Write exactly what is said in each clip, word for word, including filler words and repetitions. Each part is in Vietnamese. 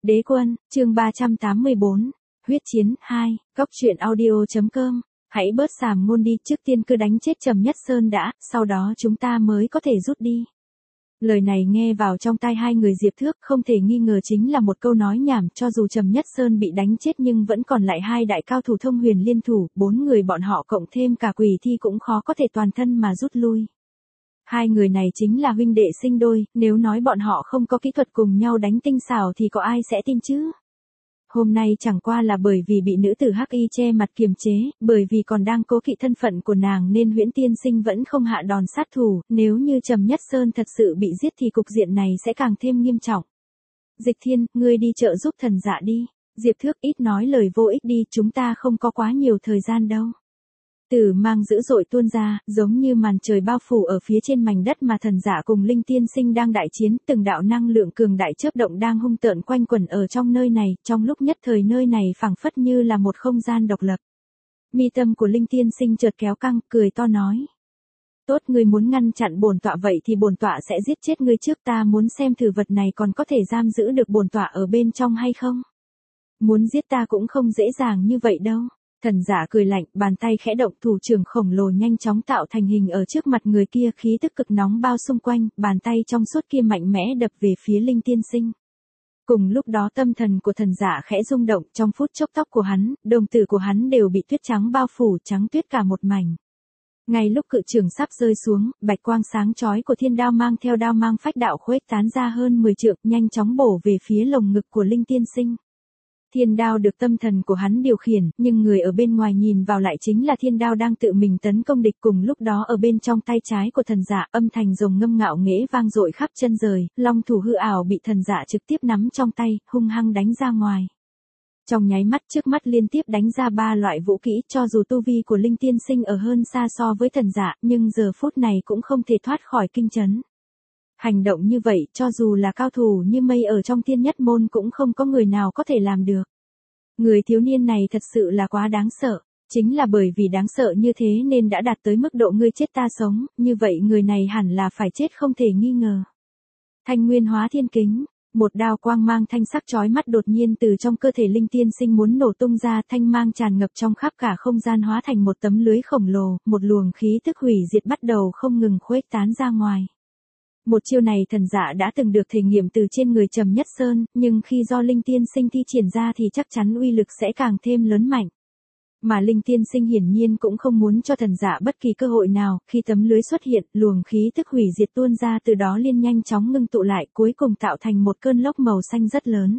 Đế quân, chương ba trăm tám mươi bốn, huyết chiến, hai, góc truyện audio.com, hãy bớt xàm ngôn đi, trước tiên cứ đánh chết Trầm Nhất Sơn đã, sau đó chúng ta mới có thể rút đi. Lời này nghe vào trong tai hai người Diệp Thước không thể nghi ngờ chính là một câu nói nhảm, cho dù Trầm Nhất Sơn bị đánh chết nhưng vẫn còn lại hai đại cao thủ thông huyền liên thủ, bốn người bọn họ cộng thêm cả Quỷ Thi cũng khó có thể toàn thân mà rút lui. Hai người này chính là huynh đệ sinh đôi, nếu nói bọn họ không có kỹ thuật cùng nhau đánh tinh xảo thì có ai sẽ tin chứ? Hôm nay chẳng qua là bởi vì bị nữ tử Hắc Y che mặt kiềm chế, bởi vì còn đang cố kỵ thân phận của nàng nên Huyễn Tiên Sinh vẫn không hạ đòn sát thủ, nếu như Trầm Nhất Sơn thật sự bị giết thì cục diện này sẽ càng thêm nghiêm trọng. Dịch Thiên, ngươi đi trợ giúp thần dạ đi. Diệp Thước ít nói lời vô ích đi, chúng ta không có quá nhiều thời gian đâu. Tử mang dữ dội tuôn ra, giống như màn trời bao phủ ở phía trên mảnh đất mà thần giả cùng Linh Tiên Sinh đang đại chiến, từng đạo năng lượng cường đại chớp động đang hung tợn quanh quẩn ở trong nơi này, trong lúc nhất thời nơi này phảng phất như là một không gian độc lập. Mi tâm của Linh Tiên Sinh chợt kéo căng, cười to nói: "Tốt, ngươi muốn ngăn chặn bổn tọa vậy thì bổn tọa sẽ giết chết ngươi trước, ta muốn xem thử vật này còn có thể giam giữ được bổn tọa ở bên trong hay không. Muốn giết ta cũng không dễ dàng như vậy đâu." Thần giả cười lạnh, bàn tay khẽ động, thủ trưởng khổng lồ nhanh chóng tạo thành hình ở trước mặt người kia, khí tức cực nóng bao xung quanh, bàn tay trong suốt kia mạnh mẽ đập về phía Linh Tiên Sinh. Cùng lúc đó tâm thần của thần giả khẽ rung động, trong phút chốc tóc của hắn, đồng tử của hắn đều bị tuyết trắng bao phủ, trắng tuyết cả một mảnh. Ngay lúc cự trưởng sắp rơi xuống, bạch quang sáng chói của thiên đao mang theo đao mang phách đạo khuếch tán ra hơn mười trượng, nhanh chóng bổ về phía lồng ngực của Linh Tiên Sinh. Thiên đao được tâm thần của hắn điều khiển, nhưng người ở bên ngoài nhìn vào lại chính là thiên đao đang tự mình tấn công địch. Cùng lúc đó ở bên trong tay trái của thần giả, âm thanh rồng ngâm ngạo nghễ vang dội khắp chân trời, long thủ hư ảo bị thần giả trực tiếp nắm trong tay, hung hăng đánh ra ngoài. Trong nháy mắt trước mắt liên tiếp đánh ra ba loại vũ kỹ, cho dù tu vi của Linh Tiên Sinh ở hơn xa so với thần giả, nhưng giờ phút này cũng không thể thoát khỏi kinh chấn. Hành động như vậy, cho dù là cao thủ như mây ở trong Thiên Nhất Môn cũng không có người nào có thể làm được. Người thiếu niên này thật sự là quá đáng sợ, chính là bởi vì đáng sợ như thế nên đã đạt tới mức độ ngươi chết ta sống, như vậy người này hẳn là phải chết không thể nghi ngờ. Thanh Nguyên Hóa Thiên Kính, một đao quang mang thanh sắc chói mắt đột nhiên từ trong cơ thể Linh Tiên Sinh muốn nổ tung ra, thanh mang tràn ngập trong khắp cả không gian hóa thành một tấm lưới khổng lồ, một luồng khí tức hủy diệt bắt đầu không ngừng khuếch tán ra ngoài. Một chiêu này thần giả đã từng được thể nghiệm từ trên người Trầm Nhất Sơn, nhưng khi do Linh Tiên Sinh thi triển ra thì chắc chắn uy lực sẽ càng thêm lớn mạnh. Mà Linh Tiên Sinh hiển nhiên cũng không muốn cho thần giả bất kỳ cơ hội nào, khi tấm lưới xuất hiện, luồng khí tức hủy diệt tuôn ra từ đó liên nhanh chóng ngưng tụ lại, cuối cùng tạo thành một cơn lốc màu xanh rất lớn.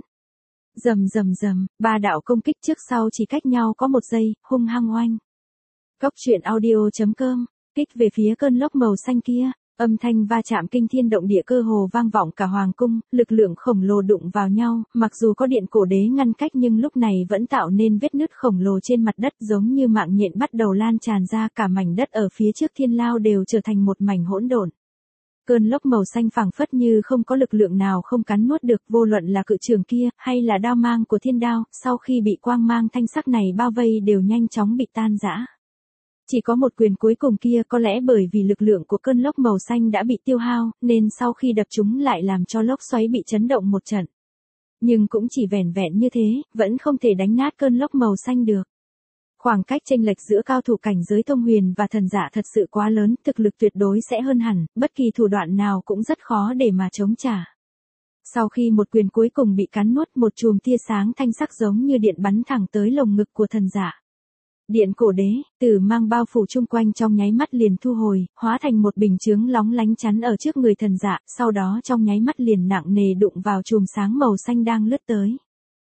Rầm rầm rầm, ba đạo công kích trước sau chỉ cách nhau có một giây, hung hăng oanh. Góc truyện audio.com, kích về phía cơn lốc màu xanh kia. Âm thanh va chạm kinh thiên động địa cơ hồ vang vọng cả hoàng cung, lực lượng khổng lồ đụng vào nhau, mặc dù có điện cổ đế ngăn cách nhưng lúc này vẫn tạo nên vết nứt khổng lồ trên mặt đất, giống như mạng nhện bắt đầu lan tràn ra, cả mảnh đất ở phía trước thiên lao đều trở thành một mảnh hỗn độn. Cơn lốc màu xanh phảng phất như không có lực lượng nào không cắn nuốt được, vô luận là cự trường kia, hay là đao mang của thiên đao, sau khi bị quang mang thanh sắc này bao vây đều nhanh chóng bị tan rã. Chỉ có một quyền cuối cùng kia, có lẽ bởi vì lực lượng của cơn lốc màu xanh đã bị tiêu hao, nên sau khi đập chúng lại làm cho lốc xoáy bị chấn động một trận. Nhưng cũng chỉ vẻn vẹn như thế, vẫn không thể đánh nát cơn lốc màu xanh được. Khoảng cách chênh lệch giữa cao thủ cảnh giới thông huyền và thần giả thật sự quá lớn, thực lực tuyệt đối sẽ hơn hẳn, bất kỳ thủ đoạn nào cũng rất khó để mà chống trả. Sau khi một quyền cuối cùng bị cắn nuốt, một chùm tia sáng thanh sắc giống như điện bắn thẳng tới lồng ngực của thần giả. Điện cổ đế, tử mang bao phủ chung quanh trong nháy mắt liền thu hồi, hóa thành một bình chướng lóng lánh chắn ở trước người thần dạ, sau đó trong nháy mắt liền nặng nề đụng vào chùm sáng màu xanh đang lướt tới.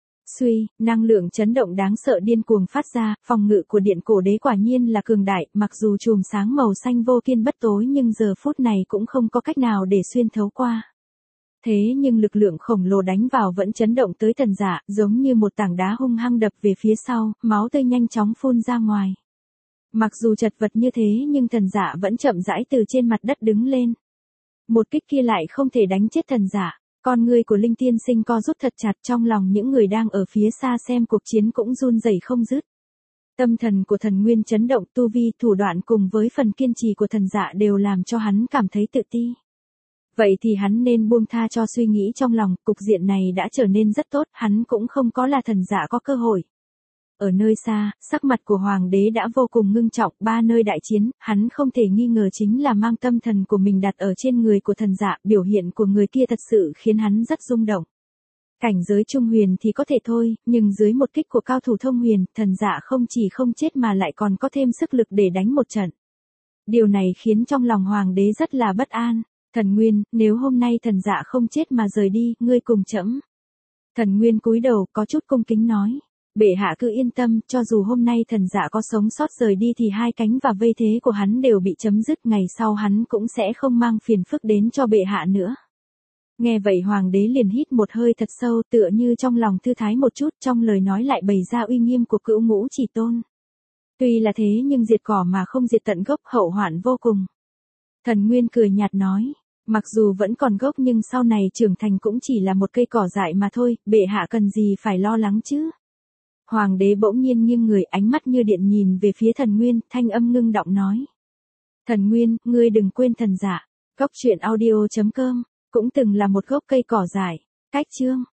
Suy, năng lượng chấn động đáng sợ điên cuồng phát ra, phòng ngự của điện cổ đế quả nhiên là cường đại, mặc dù chùm sáng màu xanh vô kiên bất tối nhưng giờ phút này cũng không có cách nào để xuyên thấu qua. Thế nhưng lực lượng khổng lồ đánh vào vẫn chấn động tới thần giả, giống như một tảng đá hung hăng đập về phía sau, máu tươi nhanh chóng phun ra ngoài. Mặc dù chật vật như thế nhưng thần giả vẫn chậm rãi từ trên mặt đất đứng lên. Một kích kia lại không thể đánh chết thần giả, con người của Linh Tiên Sinh co rút thật chặt, trong lòng những người đang ở phía xa xem cuộc chiến cũng run rẩy không dứt. Tâm thần của thần nguyên chấn động, tu vi, thủ đoạn cùng với phần kiên trì của thần giả đều làm cho hắn cảm thấy tự ti. Vậy thì hắn nên buông tha cho suy nghĩ trong lòng, cục diện này đã trở nên rất tốt, hắn cũng không có là thần dạ có cơ hội. Ở nơi xa, sắc mặt của hoàng đế đã vô cùng ngưng trọng, ba nơi đại chiến, hắn không thể nghi ngờ chính là mang tâm thần của mình đặt ở trên người của thần dạ, biểu hiện của người kia thật sự khiến hắn rất rung động. Cảnh giới trung huyền thì có thể thôi, nhưng dưới một kích của cao thủ thông huyền, thần dạ không chỉ không chết mà lại còn có thêm sức lực để đánh một trận. Điều này khiến trong lòng hoàng đế rất là bất an. Thần Nguyên, nếu hôm nay thần dạ không chết mà rời đi, ngươi cùng trẫm. Thần Nguyên cúi đầu có chút cung kính nói. Bệ hạ cứ yên tâm, cho dù hôm nay thần dạ có sống sót rời đi thì hai cánh và vây thế của hắn đều bị chấm dứt, ngày sau hắn cũng sẽ không mang phiền phức đến cho bệ hạ nữa. Nghe vậy hoàng đế liền hít một hơi thật sâu, tựa như trong lòng thư thái một chút, trong lời nói lại bày ra uy nghiêm của Cửu Ngũ Chỉ Tôn. Tuy là thế nhưng diệt cỏ mà không diệt tận gốc, hậu hoạn vô cùng. Thần Nguyên cười nhạt nói, mặc dù vẫn còn gốc nhưng sau này trưởng thành cũng chỉ là một cây cỏ dại mà thôi, bệ hạ cần gì phải lo lắng chứ. Hoàng đế bỗng nhiên nghiêng người, ánh mắt như điện nhìn về phía Thần Nguyên, thanh âm ngưng động nói. Thần Nguyên, ngươi đừng quên thần dạ. Góc truyện audio chấm com cũng từng là một gốc cây cỏ dại. Cách chương